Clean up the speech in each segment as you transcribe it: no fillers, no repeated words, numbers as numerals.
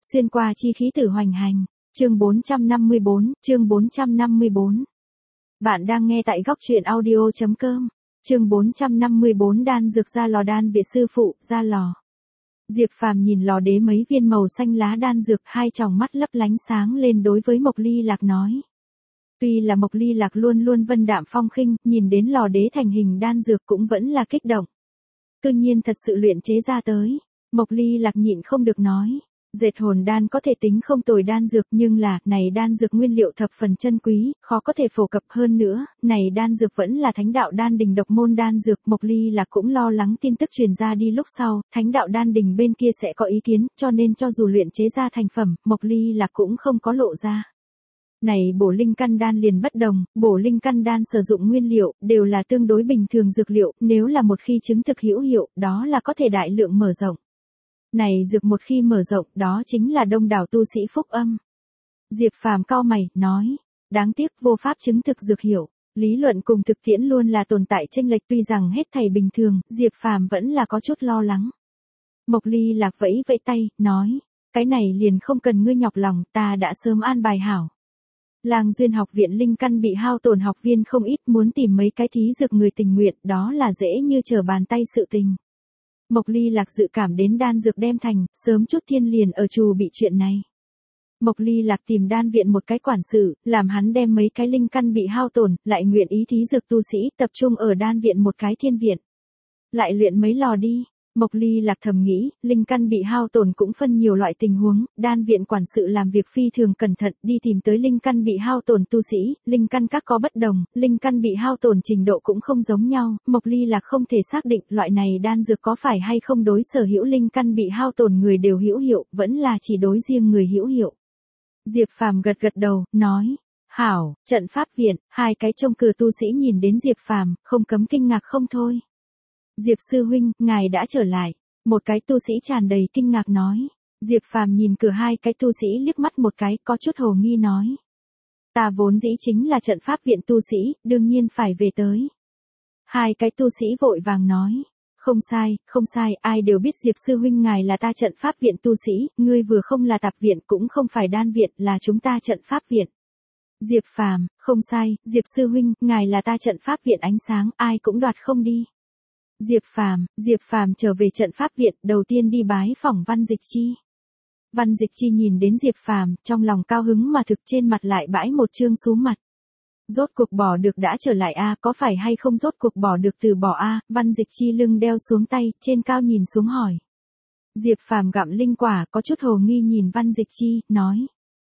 Xuyên qua chi khí tử hoành hành. Chương 454. Bạn đang nghe tại góc truyện audio.com. Chương 454 đan dược ra lò đan viện sư phụ, ra lò. Diệp Phàm nhìn lò đế mấy viên màu xanh lá đan dược, hai tròng mắt lấp lánh sáng lên đối với Mộc Ly Lạc nói. Tuy là Mộc Ly Lạc luôn luôn vân đạm phong khinh, nhìn đến lò đế thành hình đan dược cũng vẫn là kích động. Cư nhiên thật sự luyện chế ra tới. Mộc Ly Lạc nhịn không được nói. Dệt hồn đan có thể tính không tồi đan dược, nhưng là, này đan dược nguyên liệu thập phần chân quý, khó có thể phổ cập hơn nữa, này đan dược vẫn là Thánh đạo đan đình độc môn đan dược. Mộc Ly Lạc cũng lo lắng tin tức truyền ra đi lúc sau, Thánh đạo đan đình bên kia sẽ có ý kiến, cho nên cho dù luyện chế ra thành phẩm, Mộc Ly Lạc cũng không có lộ ra. Này bổ linh căn đan liền bất đồng, bổ linh căn đan sử dụng nguyên liệu, đều là tương đối bình thường dược liệu, nếu là một khi chứng thực hữu hiệu, đó là có thể đại lượng mở rộng. Này dược một khi mở rộng, đó chính là đông đảo tu sĩ phúc âm. Diệp Phàm cau mày, nói, đáng tiếc vô pháp chứng thực dược hiệu, lý luận cùng thực tiễn luôn là tồn tại chênh lệch, tuy rằng hết thảy bình thường, Diệp Phàm vẫn là có chút lo lắng. Mộc Ly Lạc vẫy vẫy tay, nói, cái này liền không cần ngươi nhọc lòng, ta đã sớm an bài hảo. Lang Duyên học viện linh căn bị hao tổn học viên không ít, muốn tìm mấy cái thí dược người tình nguyện, đó là dễ như trở bàn tay sự tình. Mộc Ly Lạc dự cảm đến đan dược đem thành, sớm chút thiên liền ở trù bị chuyện này. Mộc Ly Lạc tìm đan viện một cái quản sự, làm hắn đem mấy cái linh căn bị hao tổn, lại nguyện ý thí dược tu sĩ, tập trung ở đan viện một cái thiên viện. Lại luyện mấy lò đi. Mộc Ly Lạc thầm nghĩ, linh căn bị hao tổn cũng phân nhiều loại tình huống, đan viện quản sự làm việc phi thường cẩn thận, đi tìm tới linh căn bị hao tổn tu sĩ, linh căn các có bất đồng, linh căn bị hao tổn trình độ cũng không giống nhau, Mộc Ly Lạc không thể xác định loại này đan dược có phải hay không đối sở hữu linh căn bị hao tổn người đều hữu hiệu, vẫn là chỉ đối riêng người hữu hiệu. Diệp Phàm gật gật đầu, nói, hảo, trận pháp viện, hai cái trông cửa tu sĩ nhìn đến Diệp Phàm, không cấm kinh ngạc không thôi. Diệp sư huynh, ngài đã trở lại. Một cái tu sĩ tràn đầy kinh ngạc nói. Diệp Phàm nhìn cửa hai cái tu sĩ liếc mắt một cái, có chút hồ nghi nói. Ta vốn dĩ chính là trận pháp viện tu sĩ, đương nhiên phải về tới. Hai cái tu sĩ vội vàng nói. Không sai, ai đều biết Diệp sư huynh ngài là ta trận pháp viện tu sĩ, ngươi vừa không là tạp viện cũng không phải đan viện, là chúng ta trận pháp viện. Diệp Phàm, không sai, Diệp sư huynh, ngài là ta trận pháp viện ánh sáng, ai cũng đoạt không đi. Diệp Phàm trở về trận pháp viện, đầu tiên đi bái phỏng Văn Dịch Chi. Văn Dịch Chi nhìn đến Diệp Phàm, trong lòng cao hứng mà thực trên mặt lại bãi một trương xuống mặt. Rốt cuộc bỏ được đã trở lại a, có phải hay không rốt cuộc bỏ được từ bỏ a? Văn Dịch Chi lưng đeo xuống tay, trên cao nhìn xuống hỏi. Diệp Phàm gặm linh quả, có chút hồ nghi nhìn Văn Dịch Chi, nói: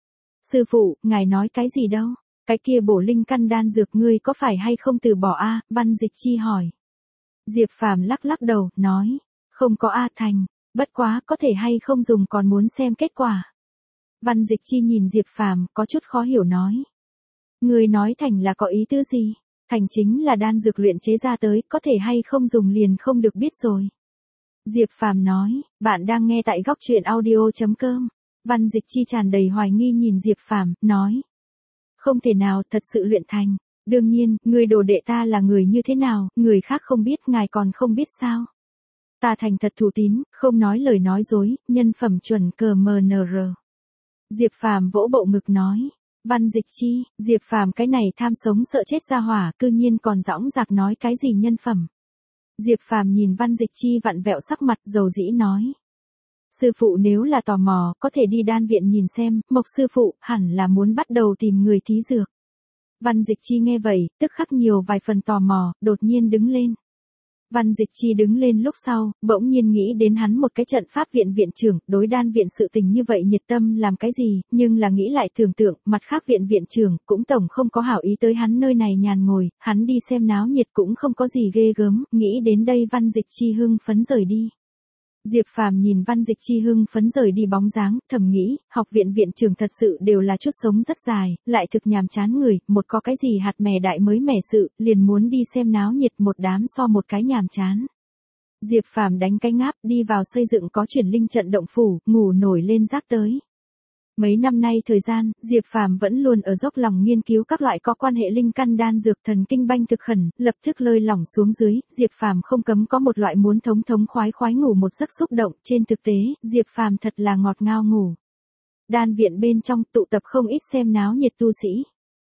"Sư phụ, ngài nói cái gì đâu? Cái kia bổ linh căn đan dược ngươi có phải hay không từ bỏ a?" Văn Dịch Chi hỏi. Diệp Phàm lắc lắc đầu, nói: "Không có a thành, bất quá có thể hay không dùng còn muốn xem kết quả." Văn Dịch Chi nhìn Diệp Phàm, có chút khó hiểu nói: "Ngươi nói thành là có ý tứ gì? Thành chính là đan dược luyện chế ra tới, có thể hay không dùng liền không được biết rồi." Diệp Phàm nói: "Bạn đang nghe tại góc truyện audio.com." Văn Dịch Chi tràn đầy hoài nghi nhìn Diệp Phàm, nói: "Không thể nào, thật sự luyện thành. Đương nhiên, người đồ đệ ta là người như thế nào, người khác không biết, ngài còn không biết sao? Ta thành thật thủ tín, không nói lời nói dối, nhân phẩm chuẩn CMNR." Diệp Phàm vỗ bộ ngực nói: "Văn Dịch Chi, Diệp Phàm cái này tham sống sợ chết ra hỏa, cư nhiên còn dõng dạc nói cái gì nhân phẩm." Diệp Phàm nhìn Văn Dịch Chi vặn vẹo sắc mặt, dầu dĩ nói: "Sư phụ nếu là tò mò, có thể đi đan viện nhìn xem, Mộc sư phụ hẳn là muốn bắt đầu tìm người thí dược." Văn Dịch Chi nghe vậy, tức khắc nhiều vài phần tò mò, đột nhiên đứng lên. Văn Dịch Chi đứng lên lúc sau, bỗng nhiên nghĩ đến hắn một cái trận pháp viện viện trưởng, đối đan viện sự tình như vậy nhiệt tâm làm cái gì, nhưng là nghĩ lại tưởng tượng, mặt khác viện viện trưởng, cũng tổng không có hảo ý tới hắn nơi này nhàn ngồi, hắn đi xem náo nhiệt cũng không có gì ghê gớm, nghĩ đến đây Văn Dịch Chi hưng phấn rời đi. Diệp Phàm nhìn Văn Dịch Chi hưng phấn rời đi bóng dáng, thầm nghĩ, học viện viện trưởng thật sự đều là chút sống rất dài, lại thực nhàm chán người, một có cái gì hạt mè đại mới mẻ sự, liền muốn đi xem náo nhiệt, một đám so một cái nhàm chán. Diệp Phàm đánh cái ngáp, đi vào xây dựng có chuyển linh trận động phủ, ngủ nổi lên giấc tới. Mấy năm nay thời gian, Diệp Phàm vẫn luôn ở dốc lòng nghiên cứu các loại có quan hệ linh căn đan dược thần kinh banh thực khẩn, lập tức lơi lỏng xuống dưới, Diệp Phàm không cấm có một loại muốn thống khoái ngủ một giấc xúc động, trên thực tế, Diệp Phàm thật là ngọt ngào ngủ. Đan viện bên trong tụ tập không ít xem náo nhiệt tu sĩ.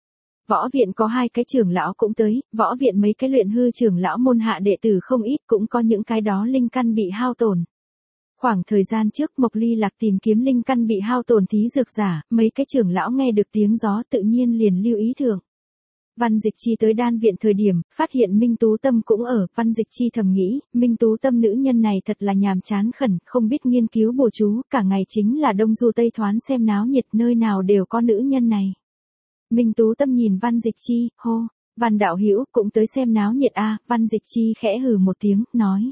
Võ viện có 2 cái trưởng lão cũng tới, võ viện mấy cái luyện hư trưởng lão môn hạ đệ tử không ít, cũng có những cái đó linh căn bị hao tổn. Khoảng thời gian trước Mộc Ly Lạc tìm kiếm linh căn bị hao tổn thí dược giả, mấy cái trưởng lão nghe được tiếng gió tự nhiên liền lưu ý thượng. Văn Dịch Chi tới đan viện thời điểm, phát hiện Minh Tú Tâm cũng ở, Văn Dịch Chi thầm nghĩ, Minh Tú Tâm nữ nhân này thật là nhàm chán khẩn, không biết nghiên cứu bùa chú, cả ngày chính là đông du tây thoán xem náo nhiệt, nơi nào đều có nữ nhân này. Minh Tú Tâm nhìn Văn Dịch Chi, hô, Văn đạo hữu cũng tới xem náo nhiệt a. Văn Dịch Chi khẽ hừ một tiếng, nói.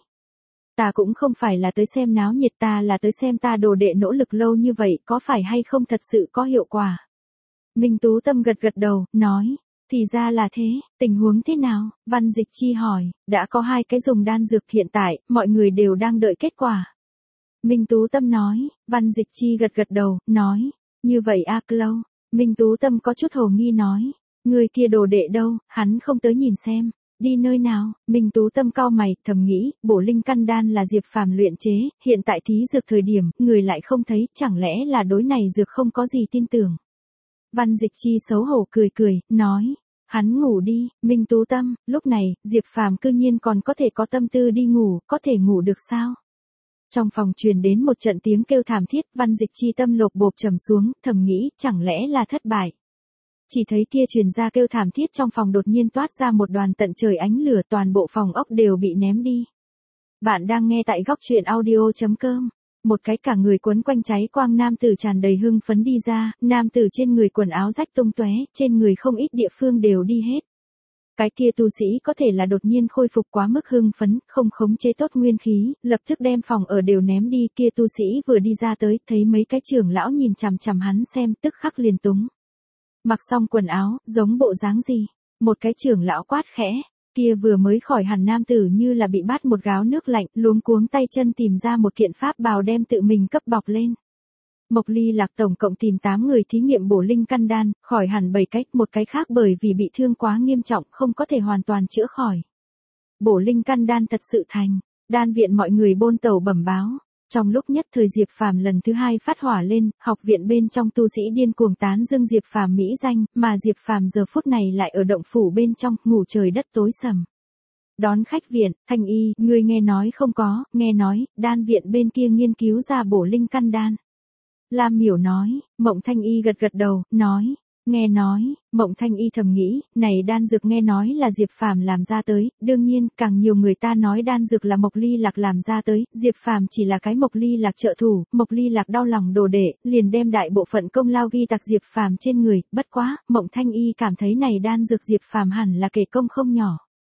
Ta cũng không phải là tới xem náo nhiệt, ta là tới xem ta đồ đệ nỗ lực lâu như vậy có phải hay không thật sự có hiệu quả. Minh Tú Tâm gật gật đầu, nói. Thì ra là thế, tình huống thế nào? Văn Dịch Chi hỏi, đã có 2 cái dùng đan dược hiện tại, mọi người đều đang đợi kết quả. Minh Tú Tâm nói, Văn Dịch Chi gật gật đầu, nói, như vậy a Clau. Minh Tú Tâm có chút hồ nghi nói, người kia đồ đệ đâu, hắn không tới nhìn xem, đi nơi nào? Minh Tú Tâm cau mày, thầm nghĩ, bổ linh căn đan là Diệp Phàm luyện chế, hiện tại thí dược thời điểm, người lại không thấy, chẳng lẽ là đối này dược không có gì tin tưởng. Văn Dịch Chi xấu hổ cười, nói, hắn ngủ đi. Minh Tú Tâm, lúc này, Diệp Phàm cư nhiên còn có thể có tâm tư đi ngủ, có thể ngủ được sao? Trong phòng truyền đến một trận tiếng kêu thảm thiết, Văn Dịch Chi tâm lột bộp trầm xuống, thầm nghĩ, chẳng lẽ là thất bại. Chỉ thấy kia truyền ra kêu thảm thiết trong phòng đột nhiên toát ra một đoàn tận trời ánh lửa, toàn bộ phòng ốc đều bị ném đi. Bạn đang nghe tại góc truyện audio.com. Một cái cả người quấn quanh cháy quang nam tử tràn đầy hưng phấn đi ra, nam tử trên người quần áo rách tung tóe, trên người không ít địa phương đều đi hết. Cái kia tu sĩ có thể là đột nhiên khôi phục quá mức hưng phấn, không khống chế tốt nguyên khí, lập tức đem phòng ở đều ném đi, kia tu sĩ vừa đi ra tới, thấy mấy cái trưởng lão nhìn chằm chằm hắn xem, tức khắc liền túng. Mặc xong quần áo, giống bộ dáng gì? Một cái trưởng lão quát khẽ. Kia vừa mới khỏi hẳn nam tử như là bị bắt một gáo nước lạnh, luống cuống tay chân tìm ra một kiện pháp bào đem tự mình cấp bọc lên. Mộc Ly Lạc tổng cộng tìm 8 người thí nghiệm bổ linh căn đan, khỏi hẳn 7 cách, một cái khác bởi vì bị thương quá nghiêm trọng không có thể hoàn toàn chữa khỏi. Bổ linh căn đan thật sự thành, đan viện mọi người bôn tàu bẩm báo. Trong lúc nhất thời Diệp Phàm lần thứ 2 phát hỏa lên, học viện bên trong tu sĩ điên cuồng tán dương Diệp Phàm mỹ danh, mà Diệp Phàm giờ phút này lại ở động phủ bên trong, ngủ trời đất tối sầm. Đón khách viện, Thanh Y, người nghe nói không có, nghe nói, đan viện bên kia nghiên cứu ra bổ linh căn đan. Lam Miểu nói, Mộng Thanh Y gật gật đầu, nói, nghe nói, Mộng Thanh Y thầm nghĩ, này đan dược nghe nói là Diệp Phàm làm ra tới, đương nhiên, càng nhiều người ta nói đan dược là Mộc Ly Lạc làm ra tới, Diệp Phàm chỉ là cái Mộc Ly Lạc trợ thủ, Mộc Ly Lạc đau lòng đồ đệ, liền đem đại bộ phận công lao ghi tạc Diệp Phàm trên người, bất quá, Mộng Thanh Y cảm thấy này đan dược Diệp Phàm hẳn là kể công không nhỏ.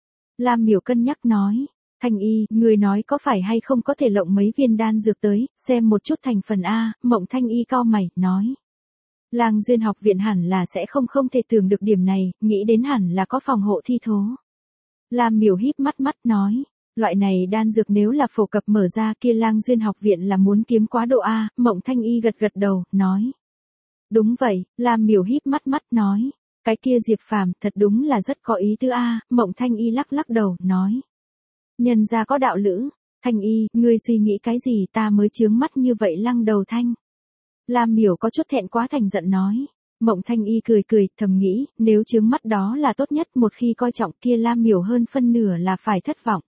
Lam Miểu cân nhắc nói, Thanh Y, người nói có phải hay không có thể lộng mấy viên đan dược tới, xem một chút thành phần A. Mộng Thanh Y cau mày, nói. Lang Duyên học viện hẳn là sẽ không thể tưởng được điểm này, nghĩ đến hẳn là có phòng hộ thi thố. Lam Miểu híp mắt nói, loại này đan dược nếu là phổ cập mở ra kia Lang Duyên học viện là muốn kiếm quá độ A. Mộng Thanh Y gật gật đầu, nói. Đúng vậy, Lam Miểu híp mắt nói, cái kia Diệp Phàm thật đúng là rất có ý tứ A. Mộng Thanh Y lắc đầu, nói. Nhân ra có đạo lữ, Thanh Y, ngươi suy nghĩ cái gì ta mới chướng mắt như vậy lăng đầu thanh. Lam Miểu có chút thẹn quá thành giận nói. Mộng Thanh Y cười, thầm nghĩ, nếu chướng mắt đó là tốt nhất, một khi coi trọng kia Lam Miểu hơn phân nửa là phải thất vọng.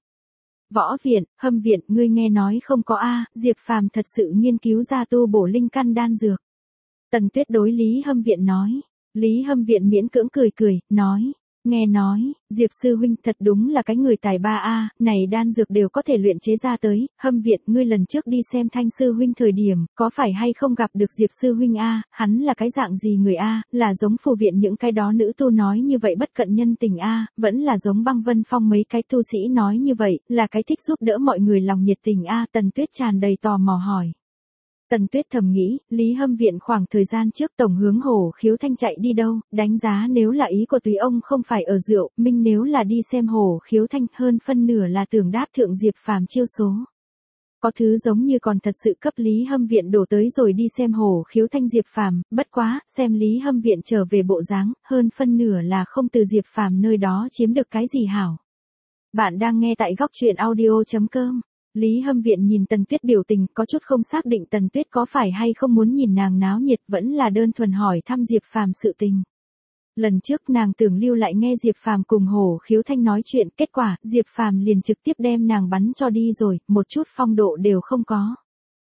Võ viện, Hâm viện, ngươi nghe nói không có A, Diệp Phàm thật sự nghiên cứu ra tu bổ linh căn đan dược. Tần Tuyết đối Lý Hâm viện nói. Lý Hâm viện miễn cưỡng cười, nói. Nghe nói, Diệp sư huynh thật đúng là cái người tài ba A, này đan dược đều có thể luyện chế ra tới, Hâm viện, ngươi lần trước đi xem Thanh sư huynh thời điểm, có phải hay không gặp được Diệp sư huynh A, hắn là cái dạng gì người A, là giống phù viện những cái đó nữ tu nói như vậy bất cận nhân tình A, vẫn là giống Băng Vân Phong mấy cái tu sĩ nói như vậy, là cái thích giúp đỡ mọi người lòng nhiệt tình A. Tần Tuyết tràn đầy tò mò hỏi. Tần Tuyết thầm nghĩ, Lý Hâm viện khoảng thời gian trước tổng hướng Hồ Khiếu Thanh chạy đi đâu, đánh giá nếu là ý của tùy ông không phải ở rượu, minh nếu là đi xem Hồ Khiếu Thanh hơn phân nửa là tưởng đáp thượng Diệp Phàm chiêu số. Có thứ giống như còn thật sự cấp Lý Hâm viện đổ tới rồi đi xem Hồ Khiếu Thanh Diệp Phàm, bất quá, xem Lý Hâm viện trở về bộ dáng, hơn phân nửa là không từ Diệp Phàm nơi đó chiếm được cái gì hảo. Bạn đang nghe tại góc truyện audio.com. Lý Hâm Viện nhìn Tần Tuyết biểu tình có chút không xác định Tần Tuyết có phải hay không muốn nhìn nàng náo nhiệt vẫn là đơn thuần hỏi thăm Diệp Phàm sự tình. Lần trước nàng tưởng lưu lại nghe Diệp Phàm cùng Hổ Khiếu Thanh nói chuyện, kết quả Diệp Phàm liền trực tiếp đem nàng bắn cho đi rồi, một chút phong độ đều không có.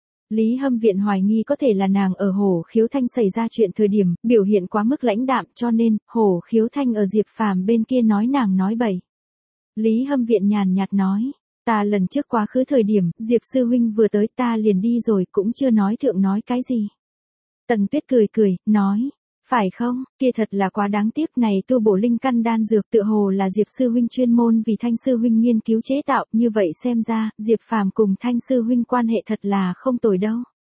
Lý Hâm Viện hoài nghi có thể là nàng ở Hổ Khiếu Thanh xảy ra chuyện thời điểm, biểu hiện quá mức lãnh đạm cho nên, Hổ Khiếu Thanh ở Diệp Phàm bên kia nói nàng nói bậy. Lý Hâm Viện nhàn nhạt nói, ta lần trước quá khứ thời điểm, Diệp sư huynh vừa tới ta liền đi rồi cũng chưa nói thượng nói cái gì. Tần Tuyết cười cười, nói, phải không, kia thật là quá đáng tiếc này tu bổ linh căn đan dược tựa hồ là Diệp sư huynh chuyên môn vì Thanh sư huynh nghiên cứu chế tạo, như vậy xem ra, Diệp Phàm cùng Thanh sư huynh quan hệ thật là không tồi đâu.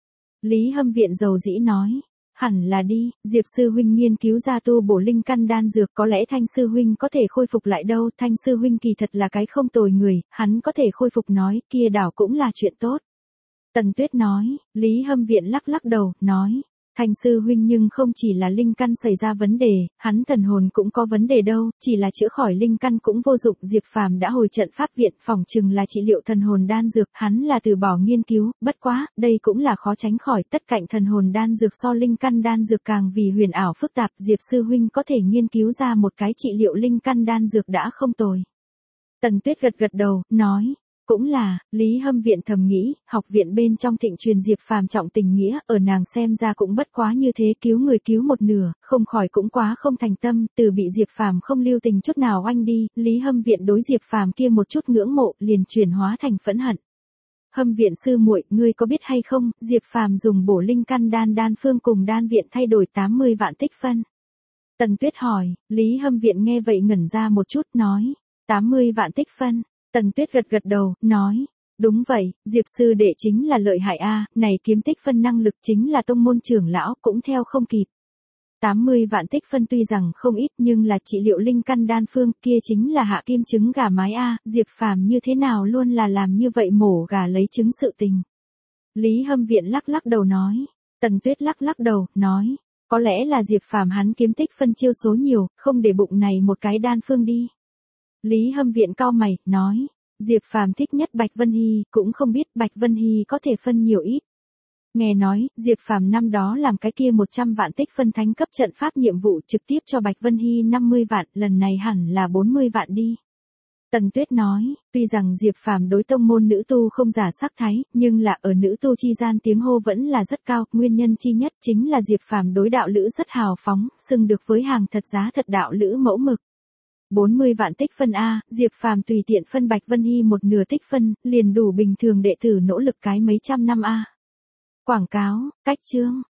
Lý Hâm Viện dầu dĩ nói, hẳn là đi, Diệp sư huynh nghiên cứu ra tu bổ linh căn đan dược có lẽ Thanh sư huynh có thể khôi phục lại đâu, Thanh sư huynh kỳ thật là cái không tồi người, hắn có thể khôi phục nói, kia đảo cũng là chuyện tốt. Tần Tuyết nói, Lý Hâm Viện lắc lắc đầu, nói, Thanh sư huynh nhưng không chỉ là linh căn xảy ra vấn đề, hắn thần hồn cũng có vấn đề đâu, chỉ là chữa khỏi linh căn cũng vô dụng, Diệp Phàm đã hồi trận pháp viện, phỏng chừng là trị liệu thần hồn đan dược, hắn là từ bỏ nghiên cứu, bất quá, đây cũng là khó tránh khỏi, tất cạnh thần hồn đan dược so linh căn đan dược càng vì huyền ảo phức tạp, Diệp sư huynh có thể nghiên cứu ra một cái trị liệu linh căn đan dược đã không tồi. Tần Tuyết gật gật đầu, nói, cũng là, Lý Hâm Viện thầm nghĩ, học viện bên trong thịnh truyền Diệp Phàm trọng tình nghĩa, ở nàng xem ra cũng bất quá như thế, cứu người cứu một nửa, không khỏi cũng quá không thành tâm, từ bị Diệp Phàm không lưu tình chút nào oanh đi, Lý Hâm Viện đối Diệp Phàm kia một chút ngưỡng mộ, liền chuyển hóa thành phẫn hận. Hâm Viện sư muội, ngươi có biết hay không, Diệp Phàm dùng bổ linh căn đan phương cùng đan viện thay đổi 80 vạn tích phân. Tần Tuyết hỏi, Lý Hâm Viện nghe vậy ngẩn ra một chút, nói, 80 vạn tích phân. Tần Tuyết gật gật đầu, nói, đúng vậy, Diệp sư đệ chính là lợi hại a, này kiếm tích phân năng lực chính là tông môn trưởng lão cũng theo không kịp. 80 vạn tích phân tuy rằng không ít nhưng là trị liệu linh căn đan phương kia chính là hạ kim trứng gà mái a, Diệp Phàm như thế nào luôn là làm như vậy mổ gà lấy trứng sự tình. Lý Hâm Viện lắc lắc đầu nói, Tần Tuyết lắc lắc đầu, nói, có lẽ là Diệp Phàm hắn kiếm tích phân chiêu số nhiều, không để bụng này một cái đan phương đi. Lý Hâm Viện cau mày, nói, Diệp Phàm thích nhất Bạch Vân Hy, cũng không biết Bạch Vân Hy có thể phân nhiều ít. Nghe nói, Diệp Phàm năm đó làm cái kia 100 vạn tích phân thánh cấp trận pháp nhiệm vụ trực tiếp cho Bạch Vân Hy 50 vạn, lần này hẳn là 40 vạn đi. Tần Tuyết nói, tuy rằng Diệp Phàm đối tông môn nữ tu không giả sắc thái, nhưng là ở nữ tu chi gian tiếng hô vẫn là rất cao, nguyên nhân chi nhất chính là Diệp Phàm đối đạo lữ rất hào phóng, xưng được với hàng thật giá thật đạo lữ mẫu mực. 40 vạn tích phân A, Diệp Phàm tùy tiện phân Bạch Vân Hy một nửa tích phân, liền đủ bình thường đệ tử nỗ lực cái mấy trăm năm A. Quảng cáo, cách chương.